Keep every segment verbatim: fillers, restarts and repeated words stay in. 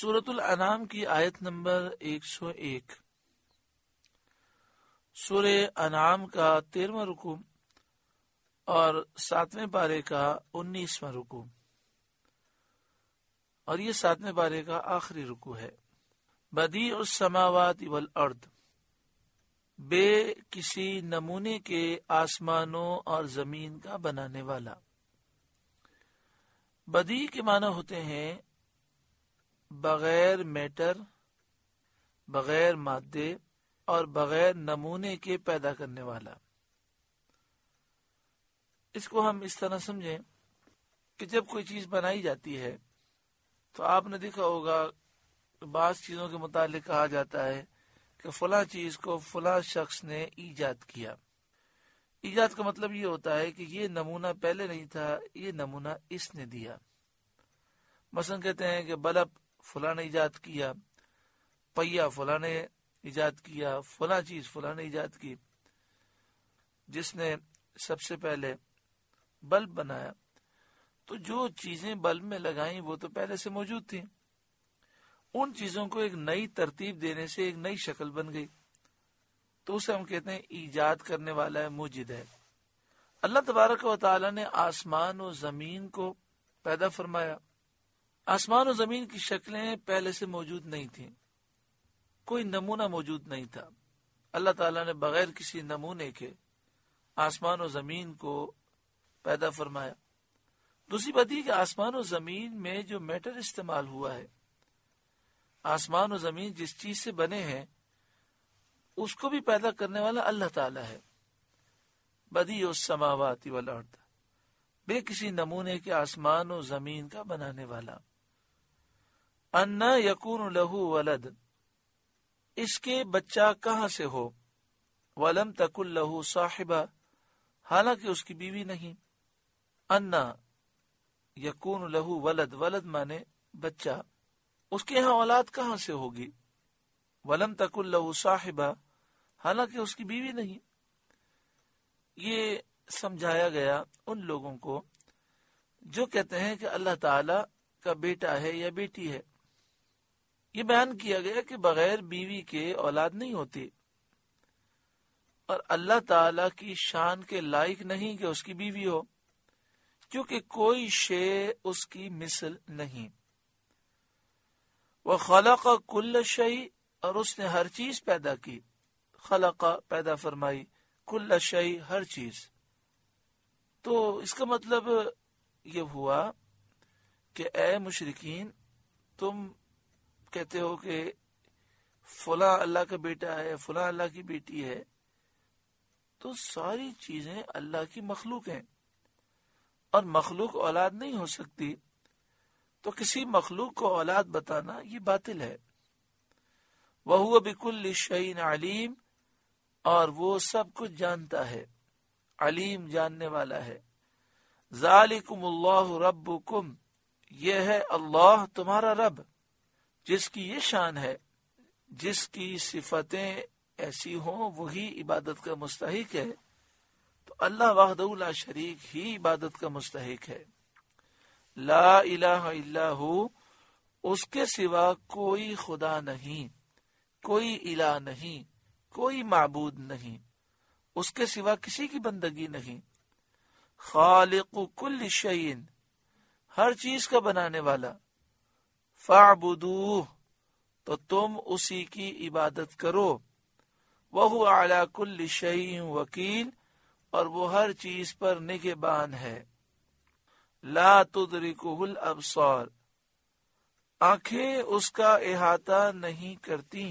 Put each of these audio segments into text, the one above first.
سورۃ الانعام کی آیت نمبر ایک سو ایک. سورہ انعام کا تیرہواں رکوع اور ساتویں پارے کا انیسواں رکوع، اور یہ ساتویں پارے کا آخری رکوع ہے. بدیع السماوات والارض، بے کسی نمونے کے آسمانوں اور زمین کا بنانے والا. بدیع کے معنی ہوتے ہیں بغیر میٹر، بغیر مادے اور بغیر نمونے کے پیدا کرنے والا. اس کو ہم اس طرح سمجھیں کہ جب کوئی چیز بنائی جاتی ہے تو آپ نے دیکھا ہوگا بعض چیزوں کے متعلق کہا جاتا ہے کہ فلاں چیز کو فلاں شخص نے ایجاد کیا. ایجاد کا مطلب یہ ہوتا ہے کہ یہ نمونہ پہلے نہیں تھا، یہ نمونہ اس نے دیا. مثلا کہتے ہیں کہ بلب فلاں نے ایجاد کیا، پہیا فلاں نے ایجاد کیا، فلاں چیز فلاں نے ایجاد کی. جس نے سب سے پہلے بلب بنایا تو جو چیزیں بلب میں لگائیں وہ تو پہلے سے موجود تھیں، ان چیزوں کو ایک نئی ترتیب دینے سے ایک نئی شکل بن گئی، تو اسے ہم کہتے ہیں ایجاد کرنے والا ہے، موجد ہے. اللہ تبارک و تعالی نے آسمان و زمین کو پیدا فرمایا. آسمان و زمین کی شکلیں پہلے سے موجود نہیں تھیں، کوئی نمونہ موجود نہیں تھا. اللہ تعالیٰ نے بغیر کسی نمونے کے آسمان و زمین کو پیدا فرمایا. دوسری بات یہ کہ آسمان و زمین میں جو میٹر استعمال ہوا ہے، آسمان و زمین جس چیز سے بنے ہیں اس کو بھی پیدا کرنے والا اللہ تعالیٰ ہے. بدیع السماوات والارض، بے کسی نمونے کے آسمان و زمین کا بنانے والا. انا یکون لہ ولد، اس کے بچہ کہاں سے ہو. ولم تکن لہ صاحبہ، حالانکہ اس کی بیوی نہیں. انا یکون لہ ولد، ولد مانے بچہ، اس کے یہاں اولاد کہاں سے ہوگی. ولم تکن لہ صاحبہ، حالانکہ اس کی بیوی نہیں. یہ سمجھایا گیا ان لوگوں کو جو کہتے ہیں کہ اللہ تعالی کا بیٹا ہے یا بیٹی ہے. یہ بیان کیا گیا کہ بغیر بیوی کے اولاد نہیں ہوتی، اور اللہ تعالی کی شان کے لائق نہیں کہ اس کی بیوی ہو، کیونکہ کوئی شے اس کی مثل نہیں. وَخَلَقَ كُلَّ شَيْءٍ، اور اس نے ہر چیز پیدا کی. خلق پیدا فرمائی، کل شیء ہر چیز. تو اس کا مطلب یہ ہوا کہ اے مشرکین، تم کہتے ہو کہ فلاں اللہ کا بیٹا ہے، فلاں اللہ کی بیٹی ہے، تو ساری چیزیں اللہ کی مخلوق ہیں، اور مخلوق اولاد نہیں ہو سکتی. تو کسی مخلوق کو اولاد بتانا یہ باطل ہے. وَهُوَ بِكُلِّ شَيْءٍ عَلِيمٌ، اور وہ سب کچھ جانتا ہے، علیم جاننے والا ہے. ذَلِكُمُ اللَّهُ رَبُّكُمْ، یہ ہے اللہ تمہارا رب، جس کی یہ شان ہے، جس کی صفتیں ایسی ہوں وہی عبادت کا مستحق ہے. تو اللہ وحدہ لا شریک ہی عبادت کا مستحق ہے. لا الہ الا ہو، اس کے سوا کوئی خدا نہیں، کوئی الہ نہیں، کوئی معبود نہیں، اس کے سوا کسی کی بندگی نہیں. خالق کل شیء، ہر چیز کا بنانے والا. فاعبدوہ، تو تم اسی کی عبادت کرو. وہو علی کل شیء وکیل، اور وہ ہر چیز پر نگہبان ہے. لا تدرکہ الابصار، آنکھیں اس کا احاطہ نہیں کرتی.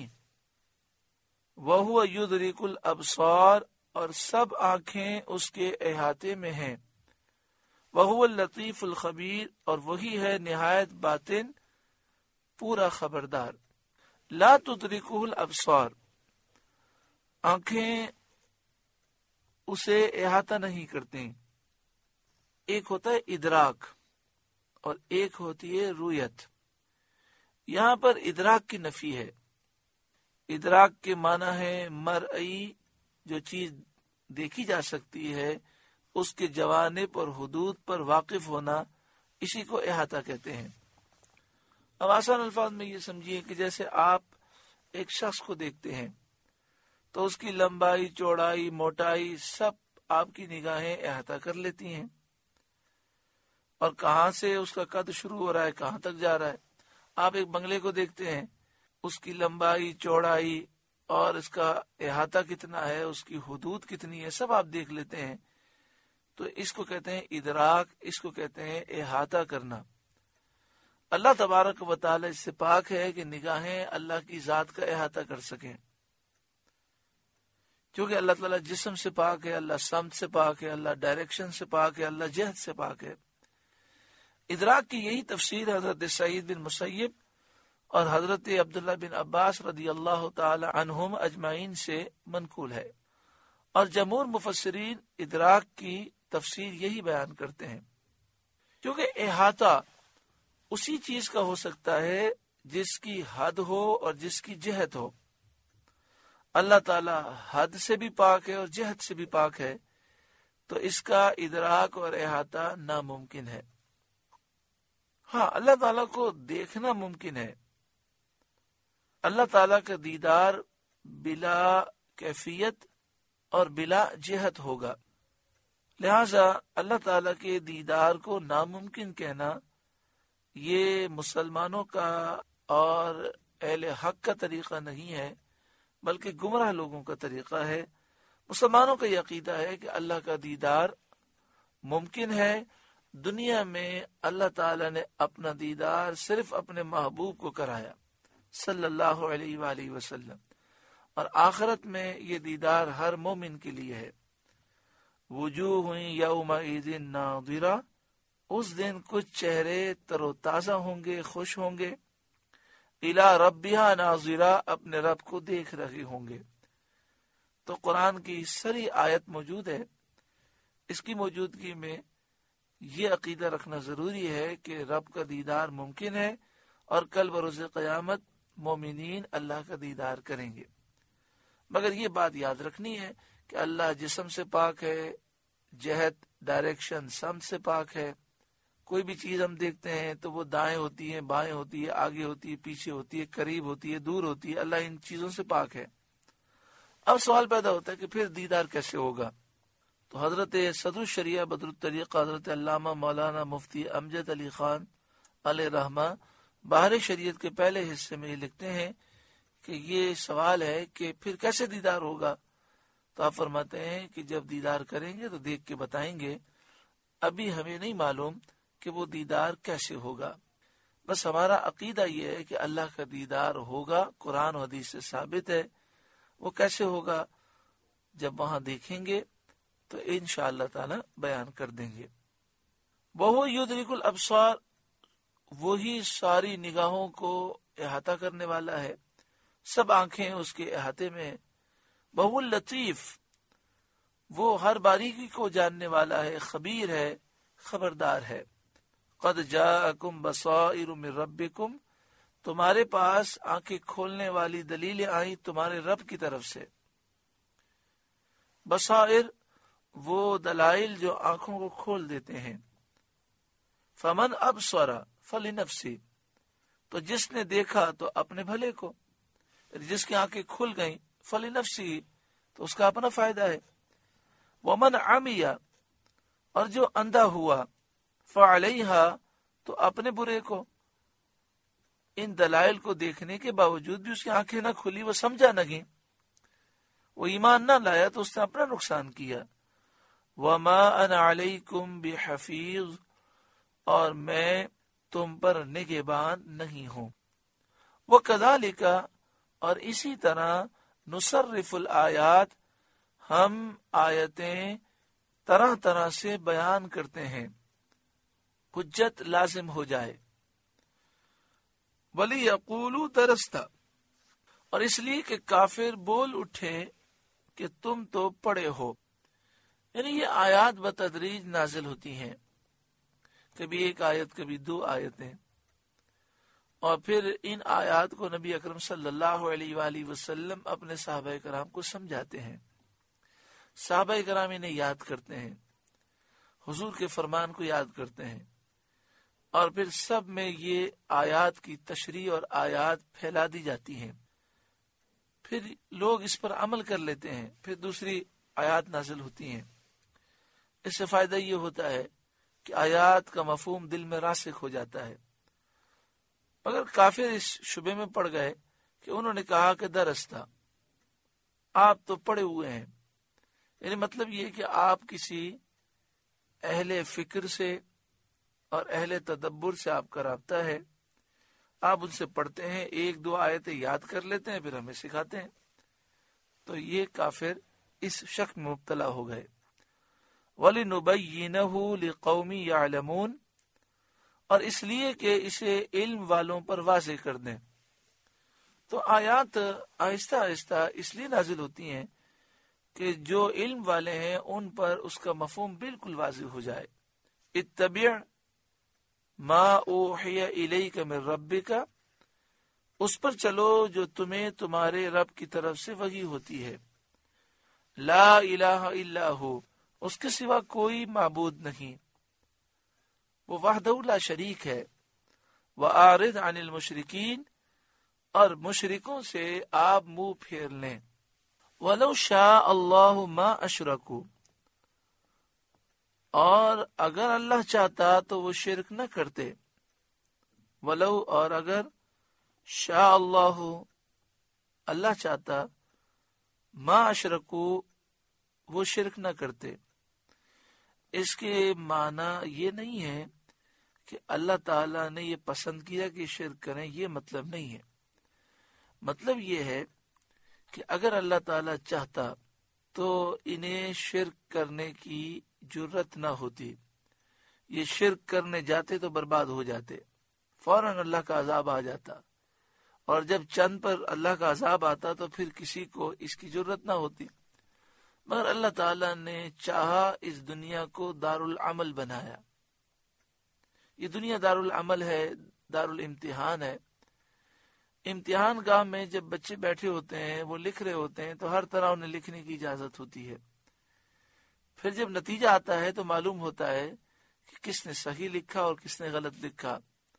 وہو یدرک الابصار، اور سب آنکھیں اس کے احاطے میں ہیں. وہو اللطیف الخبیر، اور وہی ہے نہایت باطن پورا خبردار. لا تدرکہ الابصار، آنکھیں اسے احاطہ نہیں کرتی. ایک ہوتا ہے ادراک اور ایک ہوتی ہے رویت. یہاں پر ادراک کی نفی ہے. ادراک کے معنی ہے مرئی، جو چیز دیکھی جا سکتی ہے اس کے جوانب اور حدود پر واقف ہونا، اسی کو احاطہ کہتے ہیں. اب آسان الفاظ میں یہ سمجھیے کہ جیسے آپ ایک شخص کو دیکھتے ہیں تو اس کی لمبائی، چوڑائی، موٹائی سب آپ کی نگاہیں احاطہ کر لیتی ہیں، اور کہاں سے اس کا قد شروع ہو رہا ہے، کہاں تک جا رہا ہے۔ آپ ایک بنگلے کو دیکھتے ہیں، اس کی لمبائی، چوڑائی اور اس کا احاطہ کتنا ہے، اس کی حدود کتنی ہے، سب آپ دیکھ لیتے ہیں۔ تو اس کو کہتے ہیں ادراک، اس کو کہتے ہیں احاطہ کرنا۔ اللہ تبارک و تعالی اس سے پاک ہے کہ نگاہیں اللہ کی ذات کا احاطہ کر سکیں، کیونکہ اللہ تعالیٰ جسم سے پاک ہے، اللہ سمت سے پاک ہے، اللہ ڈائریکشن سے پاک ہے، اللہ جہت سے پاک ہے۔ ادراک کی یہی تفسیر حضرت سعید بن مسیب اور حضرت عبداللہ بن عباس رضی اللہ تعالی عنہم اجمعین سے منقول ہے، اور جمہور مفسرین ادراک کی تفسیر یہی بیان کرتے ہیں، کیونکہ احاطہ اسی چیز کا ہو سکتا ہے جس کی حد ہو اور جس کی جہت ہو۔ اللہ تعالی حد سے بھی پاک ہے اور جہت سے بھی پاک ہے، تو اس کا ادراک اور احاطہ ناممکن ہے۔ ہاں، اللہ تعالیٰ کو دیکھنا ممکن ہے۔ اللہ تعالیٰ کا دیدار بلا کیفیت اور بلا جہت ہوگا، لہذا اللہ تعالیٰ کے دیدار کو ناممکن کہنا یہ مسلمانوں کا اور اہل حق کا طریقہ نہیں ہے، بلکہ گمراہ لوگوں کا طریقہ ہے۔ مسلمانوں کا یہ عقیدہ ہے کہ اللہ کا دیدار ممکن ہے۔ دنیا میں اللہ تعالیٰ نے اپنا دیدار صرف اپنے محبوب کو کرایا صلی اللہ علیہ وآلہ وسلم، اور آخرت میں یہ دیدار ہر مومن کے لیے ہے۔ وجوہ یومئذ ناظرہ، اس دن کچھ چہرے تر و تازہ ہوں گے، خوش ہوں گے، الی ربہا ناظرہ، اپنے رب کو دیکھ رہے ہوں گے۔ تو قرآن کی سری آیت موجود ہے، اس کی موجودگی میں یہ عقیدہ رکھنا ضروری ہے کہ رب کا دیدار ممکن ہے، اور کل بروز قیامت مومنین اللہ کا دیدار کریں گے۔ مگر یہ بات یاد رکھنی ہے کہ اللہ جسم سے پاک ہے، جہت، ڈائریکشن، سمت سے پاک ہے۔ کوئی بھی چیز ہم دیکھتے ہیں تو وہ دائیں ہوتی ہے، بائیں ہوتی ہے، آگے ہوتی ہے، پیچھے ہوتی ہے، قریب ہوتی ہے، دور ہوتی ہے، اللہ ان چیزوں سے پاک ہے۔ اب سوال پیدا ہوتا ہے کہ پھر دیدار کیسے ہوگا؟ تو حضرت صدر الشریعہ بدر الطریق حضرت علامہ مولانا مفتی امجد علی خان علیہ رحمہ بحر شریعت کے پہلے حصے میں یہ لکھتے ہیں کہ یہ سوال ہے کہ پھر کیسے دیدار ہوگا؟ تو آپ فرماتے ہیں کہ جب دیدار کریں گے تو دیکھ کے بتائیں گے، ابھی ہمیں نہیں معلوم کہ وہ دیدار کیسے ہوگا۔ بس ہمارا عقیدہ یہ ہے کہ اللہ کا دیدار ہوگا، قرآن و حدیث سے ثابت ہے۔ وہ کیسے ہوگا جب وہاں دیکھیں گے تو انشاءاللہ تعالی بیان کر دیں گے۔ وہو یدرک الابصار، وہی ساری نگاہوں کو احاطہ کرنے والا ہے، سب آنکھیں اس کے احاطے میں ہیں۔ وہو اللطیف، وہ ہر باریکی کو جاننے والا ہے، خبیر ہے، خبردار ہے۔ قد جاءکم بصائر من ربکم، تمہارے پاس آنکھیں کھولنے والی دلیلیں آئیں تمہارے رب کی طرف سے۔ بصائر وہ دلائل جو آنکھوں کو کھول دیتے ہیں۔ فمن ابصر فلنفسہ، تو جس نے دیکھا تو اپنے بھلے کو، جس کی آنکھیں کھل گئیں فلنفسہ، تو اس کا اپنا فائدہ ہے۔ ومن عمی، اور جو اندھا ہوا، فعلیہا، تو اپنے برے کو۔ ان دلائل کو دیکھنے کے باوجود بھی اس کی آنکھیں نہ کھلی، وہ سمجھا نہیں، وہ ایمان نہ لایا، تو اس نے اپنا نقصان کیا۔ وما انا علیکم بحفیظ، اور میں تم پر نگہبان نہیں ہوں۔ وکذالک، اور اسی طرح نصرف الآیات، ہم آیتیں طرح طرح سے بیان کرتے ہیں، حجت لازم ہو جائے۔ وَلِيَقُولُوا دَرَسْتَ، اور اس لیے کہ کافر بول اٹھے کہ تم تو پڑھے ہو۔ یعنی یہ آیات بتدریج نازل ہوتی ہیں، کبھی ایک آیت، کبھی دو آیتیں، اور پھر ان آیات کو نبی اکرم صلی اللہ علیہ وآلہ وسلم اپنے صحابہ کرام کو سمجھاتے ہیں، صحابہ کرام انہیں یاد کرتے ہیں، حضور کے فرمان کو یاد کرتے ہیں، اور پھر سب میں یہ آیات کی تشریح اور آیات پھیلا دی جاتی ہیں، پھر لوگ اس پر عمل کر لیتے ہیں، پھر دوسری آیات نازل ہوتی ہیں۔ اس سے فائدہ یہ ہوتا ہے کہ آیات کا مفہوم دل میں راسخ ہو جاتا ہے۔ مگر کافر اس شبے میں پڑ گئے کہ انہوں نے کہا کہ درستہ آپ تو پڑے ہوئے ہیں، یعنی مطلب یہ کہ آپ کسی اہل فکر سے اور اہل تدبر سے آپ کا رابطہ ہے، آپ ان سے پڑھتے ہیں، ایک دو آیتیں یاد کر لیتے ہیں، پھر ہمیں سکھاتے ہیں۔ تو یہ کافر اس شک میں مبتلا ہو گئے۔ وَلِنُبَيِّنَهُ لِقَوْمٍ يَعْلَمُونَ، اور اس لیے کہ اسے علم والوں پر واضح کر دیں۔ تو آیات آہستہ آہستہ اس لیے نازل ہوتی ہیں کہ جو علم والے ہیں ان پر اس کا مفہوم بالکل واضح ہو جائے۔ اتبع ما اوحی الیک من ربک، اس پر چلو جو تمہیں تمہارے رب کی طرف سے وحی ہوتی ہے۔ لا الہ الا ہو، اس کے سوا کوئی معبود نہیں، وہ وحدہ لا شریک ہے۔ وَأَعْرِضْ عَنِ الْمُشْرِكِينَ، اور مشرکوں سے آپ منہ پھیر لیں۔ وَلَوْ شَاءَ اللَّهُ مَا أَشْرَكُوا، اور اگر اللہ چاہتا تو وہ شرک نہ کرتے۔ وَلَوْ، اور اگر، شاء اللہ، اللہ چاہتا، ما اشرکو، وہ شرک نہ کرتے۔ اس کے معنی یہ نہیں ہے کہ اللہ تعالیٰ نے یہ پسند کیا کہ شرک کریں، یہ مطلب نہیں ہے۔ مطلب یہ ہے کہ اگر اللہ تعالیٰ چاہتا تو انہیں شرک کرنے کی جرت نہ ہوتی، یہ شرک کرنے جاتے تو برباد ہو جاتے، فوراً اللہ کا عذاب آ جاتا، اور جب چند پر اللہ کا عذاب آتا تو پھر کسی کو اس کی جرت نہ ہوتی۔ مگر اللہ تعالیٰ نے چاہا اس دنیا کو دار العمل بنایا۔ یہ دنیا دار العمل ہے، دار الامتحان ہے۔ امتحان گاہ میں جب بچے بیٹھے ہوتے ہیں، وہ لکھ رہے ہوتے ہیں، تو ہر طرح انہیں لکھنے کی اجازت ہوتی ہے۔ پھر جب نتیجہ آتا ہے تو معلوم ہوتا ہے کہ کس نے صحیح لکھا اور کس نے غلط لکھا۔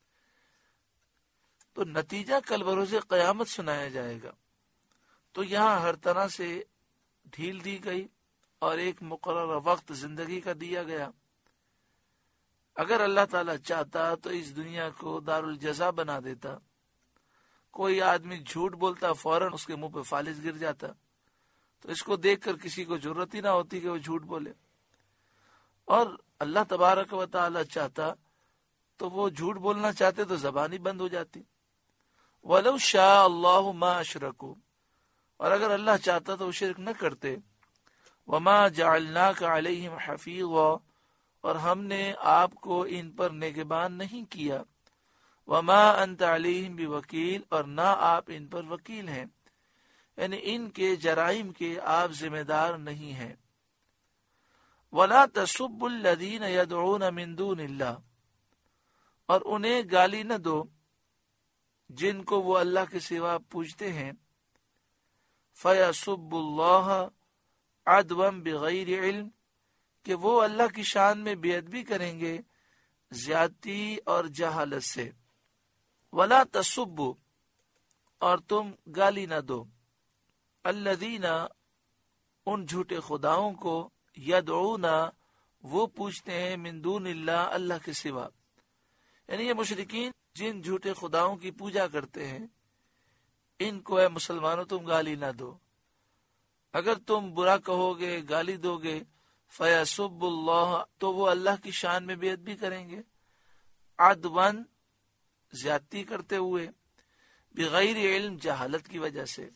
تو نتیجہ کل بروز قیامت سنایا جائے گا۔ تو یہاں ہر طرح سے ڈھیل دی گئی اور ایک مقررہ وقت زندگی کا دیا گیا۔ اگر اللہ تعالیٰ چاہتا تو اس دنیا کو دار الجزا بنا دیتا۔ کوئی آدمی جھوٹ بولتا، فوراً اس کے منہ پہ فالج گر جاتا، تو اس کو دیکھ کر کسی کو ضرورت ہی نہ ہوتی کہ وہ جھوٹ بولے۔ اور اللہ تبارک و تعالیٰ چاہتا تو وہ جھوٹ بولنا چاہتے تو زبان ہی بند ہو جاتی۔ وَلَوْ شَاءَ اللَّهُ مَا أَشْرَكُوا، اور اگر اللہ چاہتا تو وہ شرک نہ کرتے۔ وَمَا جَعَلْنَاكَ عَلَيْهِمْ حَفِيظًا، اور ہم نے آپ کو ان پر نگہبان نہیں کیا۔ وَمَا أَنْتَ عَلَيْهِمْ بِوَكِيلٍ، اور نہ آپ ان پر وکیل ہیں، یعنی ان کے جرائم کے آپ ذمہ دار نہیں ہیں۔ وَلَا تَسُبُّوا الَّذِينَ يَدْعُونَ مِن دُونِ اللَّهِ، اور انہیں گالی نہ دو جن کو وہ اللہ کے سوا پوجتے ہیں۔ فَيَسُبُّ اللَّهَ عَدْوًا بِغَيْرِ عِلْمٍ، کہ وہ اللہ کی شان میں بے ادبی کریں گے زیادتی اور جہالت سے۔ وَلَا تَسُبُّوا، اور تم گالی نہ دو، الذین، ان جھوٹے خداؤں کو، یدعون، وہ پوچھتے ہیں، من دون اللہ، اللہ کے سوا، یعنی یہ مشرکین جن جھوٹے خداؤں کی پوجا کرتے ہیں، ان کو اے مسلمانوں تم گالی نہ دو۔ اگر تم برا کہو گے، گالی دو گے، فیسب اللہ، تو وہ اللہ کی شان میں بے ادبی کریں گے، عدوان، زیادتی کرتے ہوئے، بغیر علم، جہالت کی وجہ سے۔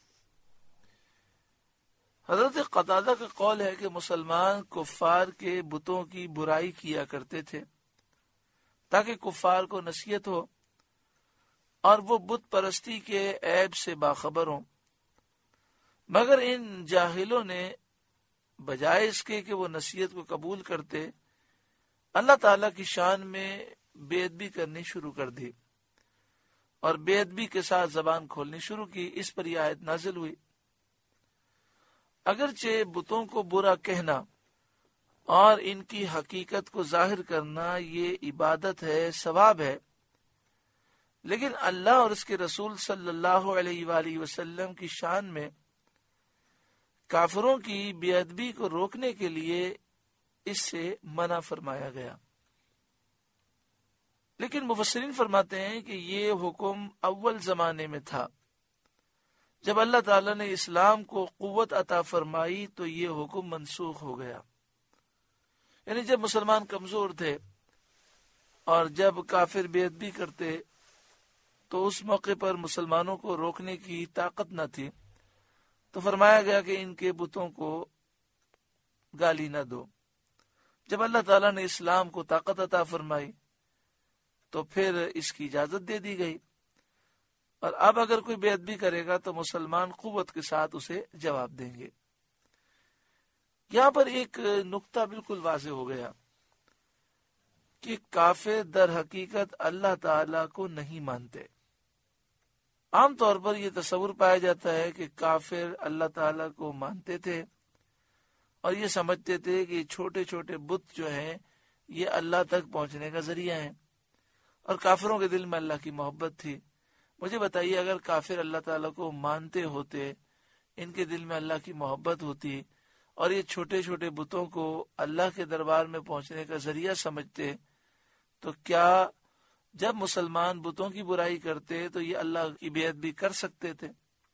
حضرت قتادہ کا قول ہے کہ مسلمان کفار کے بتوں کی برائی کیا کرتے تھے تاکہ کفار کو نصیحت ہو اور وہ بت پرستی کے عیب سے باخبر ہوں۔ مگر ان جاہلوں نے بجائے اس کے کہ وہ نصیحت کو قبول کرتے، اللہ تعالیٰ کی شان میں بے ادبی کرنی شروع کر دی اور بے ادبی کے ساتھ زبان کھولنی شروع کی۔ اس پر یہ آیت نازل ہوئی۔ اگرچہ بتوں کو برا کہنا اور ان کی حقیقت کو ظاہر کرنا یہ عبادت ہے، ثواب ہے، لیکن اللہ اور اس کے رسول صلی اللہ علیہ وآلہ وسلم کی شان میں کافروں کی بے ادبی کو روکنے کے لیے اس سے منع فرمایا گیا۔ لیکن مفسرین فرماتے ہیں کہ یہ حکم اول زمانے میں تھا، جب اللہ تعالیٰ نے اسلام کو قوت عطا فرمائی تو یہ حکم منسوخ ہو گیا۔ یعنی جب مسلمان کمزور تھے اور جب کافر بے ادبی کرتے تو اس موقع پر مسلمانوں کو روکنے کی طاقت نہ تھی، تو فرمایا گیا کہ ان کے بتوں کو گالی نہ دو۔ جب اللہ تعالیٰ نے اسلام کو طاقت عطا فرمائی تو پھر اس کی اجازت دے دی گئی، اور اب اگر کوئی بے ادبی کرے گا تو مسلمان قوت کے ساتھ اسے جواب دیں گے۔ یہاں پر ایک نقطہ بالکل واضح ہو گیا کہ کافر در حقیقت اللہ تعالیٰ کو نہیں مانتے۔ عام طور پر یہ تصور پایا جاتا ہے کہ کافر اللہ تعالیٰ کو مانتے تھے اور یہ سمجھتے تھے کہ چھوٹے چھوٹے بت جو ہیں یہ اللہ تک پہنچنے کا ذریعہ ہیں، اور کافروں کے دل میں اللہ کی محبت تھی۔ مجھے بتائیے، اگر کافر اللہ تعالیٰ کو مانتے ہوتے، ان کے دل میں اللہ کی محبت ہوتی اور یہ چھوٹے چھوٹے بتوں کو اللہ کے دربار میں پہنچنے کا ذریعہ سمجھتے، تو کیا جب مسلمان بتوں کی برائی کرتے تو یہ اللہ کی بے ادبی کر سکتے تھے؟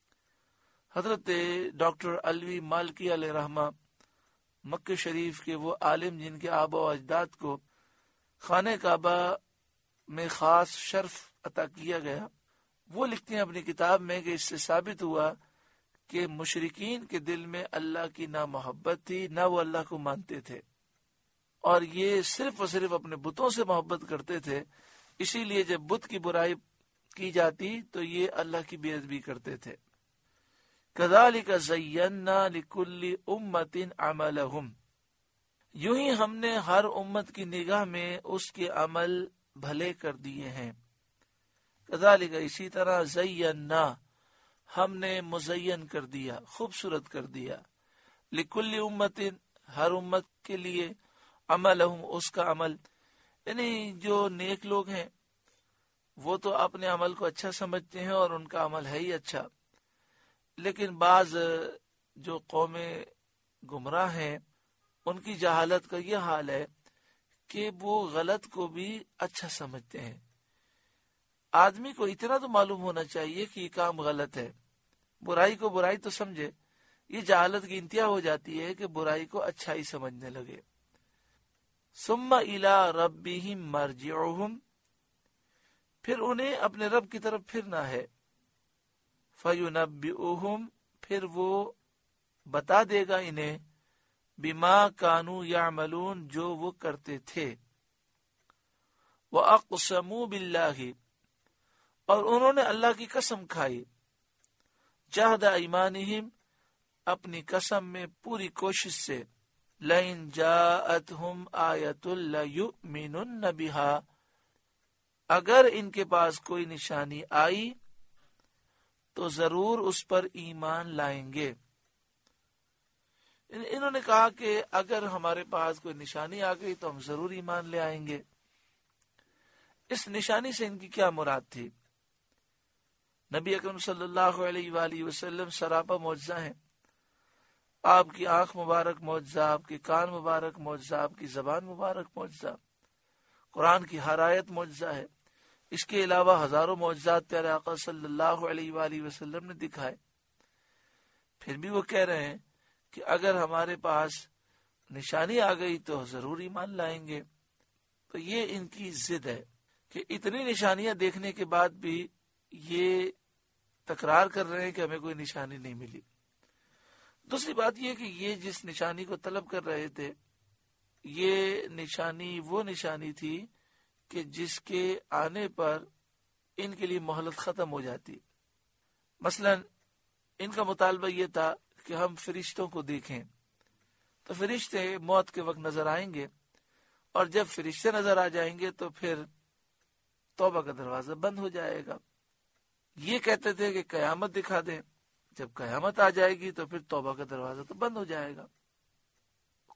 حضرت ڈاکٹر علوی مالکی علیہ رحمہ، مکہ شریف کے وہ عالم جن کے آبا و اجداد کو خانہ کعبہ میں خاص شرف عطا کیا گیا، وہ لکھتے ہیں اپنی کتاب میں کہ اس سے ثابت ہوا کہ مشرکین کے دل میں اللہ کی نہ محبت تھی نہ وہ اللہ کو مانتے تھے، اور یہ صرف اور صرف اپنے بتوں سے محبت کرتے تھے، اسی لیے جب بت کی برائی کی جاتی تو یہ اللہ کی بے ادبی کرتے تھے۔ کذالک زینا لکل امۃ عملہم، یوں ہی ہم نے ہر امت کی نگاہ میں اس کے عمل بھلے کر دیے ہیں۔ کذالک، اسی طرح، زینا، ہم نے مزین کر دیا، خوبصورت کر دیا، لکل امت، ہر امت کے لیے، عملہم، اس کا عمل، یعنی جو نیک لوگ ہیں وہ تو اپنے عمل کو اچھا سمجھتے ہیں اور ان کا عمل ہے ہی اچھا، لیکن بعض جو قومیں گمراہ ہیں ان کی جہالت کا یہ حال ہے کہ وہ غلط کو بھی اچھا سمجھتے ہیں۔ آدمی کو اتنا تو معلوم ہونا چاہیے کہ یہ کام غلط ہے، برائی کو برائی تو سمجھے۔ یہ جہالت کی انتہا ہو جاتی ہے کہ برائی کو اچھائی سمجھنے لگے۔ ثم الی ربہم مرجعہم، پھر انہیں اپنے رب کی طرف پھرنا ہے، فینبئہم، پھر وہ بتا دے گا انہیں، بما کانوا یعملون، جو وہ کرتے تھے۔ وَأَقْسَمُوا بِاللَّهِ، اور انہوں نے اللہ کی قسم کھائی، جہد ایمانہم، اپنی قسم میں پوری کوشش سے، لَإِن جَاءَتْهُمْ آیَةٌ لَيُؤْمِنُنَّ بِهَا، اگر ان کے پاس کوئی نشانی آئی تو ضرور اس پر ایمان لائیں گے۔ انہوں نے کہا کہ اگر ہمارے پاس کوئی نشانی آ گئی تو ہم ضرور ایمان لے آئیں گے۔ اس نشانی سے ان کی کیا مراد تھی؟ نبی اکرم صلی اللہ علیہ وآلہ وسلم سراپا معجزہ ہیں، آپ کی آنکھ مبارک معجزہ، آپ کے کان مبارک معجزہ، آپ کی زبان مبارک معجزہ، قرآن کی ہر آیت معجزہ ہے۔ اس کے علاوہ ہزاروں معجزات پیارے آقا صلی اللہ علیہ وآلہ وسلم نے دکھائے، پھر بھی وہ کہہ رہے ہیں کہ اگر ہمارے پاس نشانی آ گئی تو ضرور ایمان لائیں گے۔ تو یہ ان کی ضد ہے کہ اتنی نشانیاں دیکھنے کے بعد بھی یہ تکرار کر رہے ہیں کہ ہمیں کوئی نشانی نہیں ملی۔ دوسری بات یہ کہ یہ جس نشانی کو طلب کر رہے تھے، یہ نشانی وہ نشانی تھی کہ جس کے آنے پر ان کے لیے مہلت ختم ہو جاتی۔ مثلا ان کا مطالبہ یہ تھا کہ ہم فرشتوں کو دیکھیں، تو فرشتے موت کے وقت نظر آئیں گے، اور جب فرشتے نظر آ جائیں گے تو پھر توبہ کا دروازہ بند ہو جائے گا۔ یہ کہتے تھے کہ قیامت دکھا دیں، جب قیامت آ جائے گی تو پھر توبہ کا دروازہ تو بند ہو جائے گا۔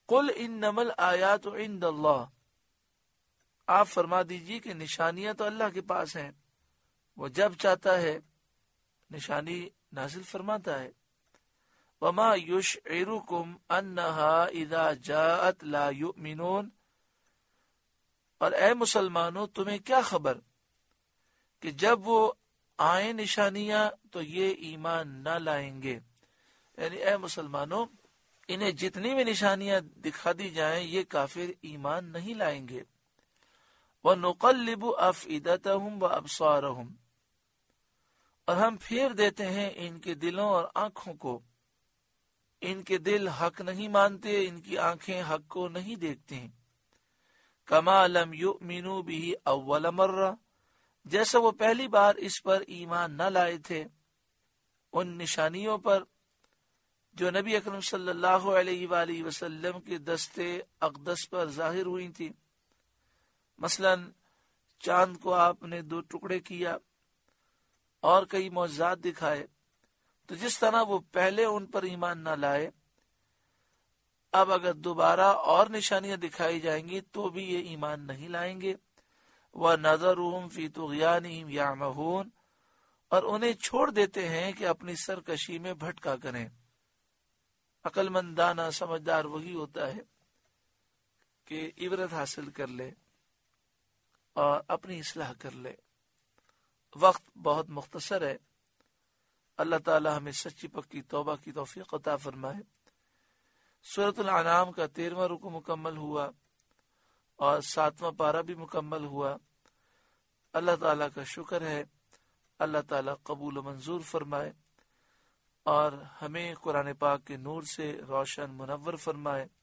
قل انما الآیات عند اللہ، آپ فرما دیجئے کہ نشانیاں تو اللہ کے پاس ہیں، وہ جب چاہتا ہے نشانی نازل فرماتا ہے۔ وما یشعرکم انہا اذا جاءت لا یؤمنون، اور اے مسلمانوں تمہیں کیا خبر کہ جب وہ آئیں نشانیاں تو یہ ایمان نہ لائیں گے، یعنی اے مسلمانوں انہیں جتنی بھی نشانیاں دکھا دی جائیں یہ کافر ایمان نہیں لائیں گے۔ وَنُقَلِّبُ أَفْئِدَتَهُمْ وَأَبْصَارَهُمْ، اور ہم پھیر دیتے ہیں ان کے دلوں اور آنکھوں کو، ان کے دل حق نہیں مانتے، ان کی آنکھیں حق کو نہیں دیکھتی، كَمَا لَمْ يُؤْمِنُوا بِهِ أَوَّلَ مَرَّةٍ، جیسا وہ پہلی بار اس پر ایمان نہ لائے تھے، ان نشانیوں پر جو نبی اکرم صلی اللہ علیہ وآلہ وسلم کے دستے اقدس پر ظاہر ہوئی تھی۔ مثلا چاند کو آپ نے دو ٹکڑے کیا اور کئی معجزات دکھائے، تو جس طرح وہ پہلے ان پر ایمان نہ لائے، اب اگر دوبارہ اور نشانیاں دکھائی جائیں گی تو بھی یہ ایمان نہیں لائیں گے۔ وَنَذَرُهُمْ فِي طُغْيَانِهِمْ يَعْمَهُونَ، اور انہیں چھوڑ دیتے ہیں کہ اپنی سرکشی میں بھٹکا کریں۔ عقل مند دانا سمجھدار وہی ہوتا ہے کہ عبرت حاصل کر لے اور اپنی اصلاح کر لے۔ وقت بہت مختصر ہے، اللہ تعالی ہمیں سچی پکی توبہ کی توفیق عطا فرمائے۔ سورۃ الانعام کا تیرواں رکوع مکمل ہوا اور ساتواں پارہ بھی مکمل ہوا۔ اللہ تعالیٰ کا شکر ہے، اللہ تعالیٰ قبول و منظور فرمائے اور ہمیں قرآن پاک کے نور سے روشن منور فرمائے۔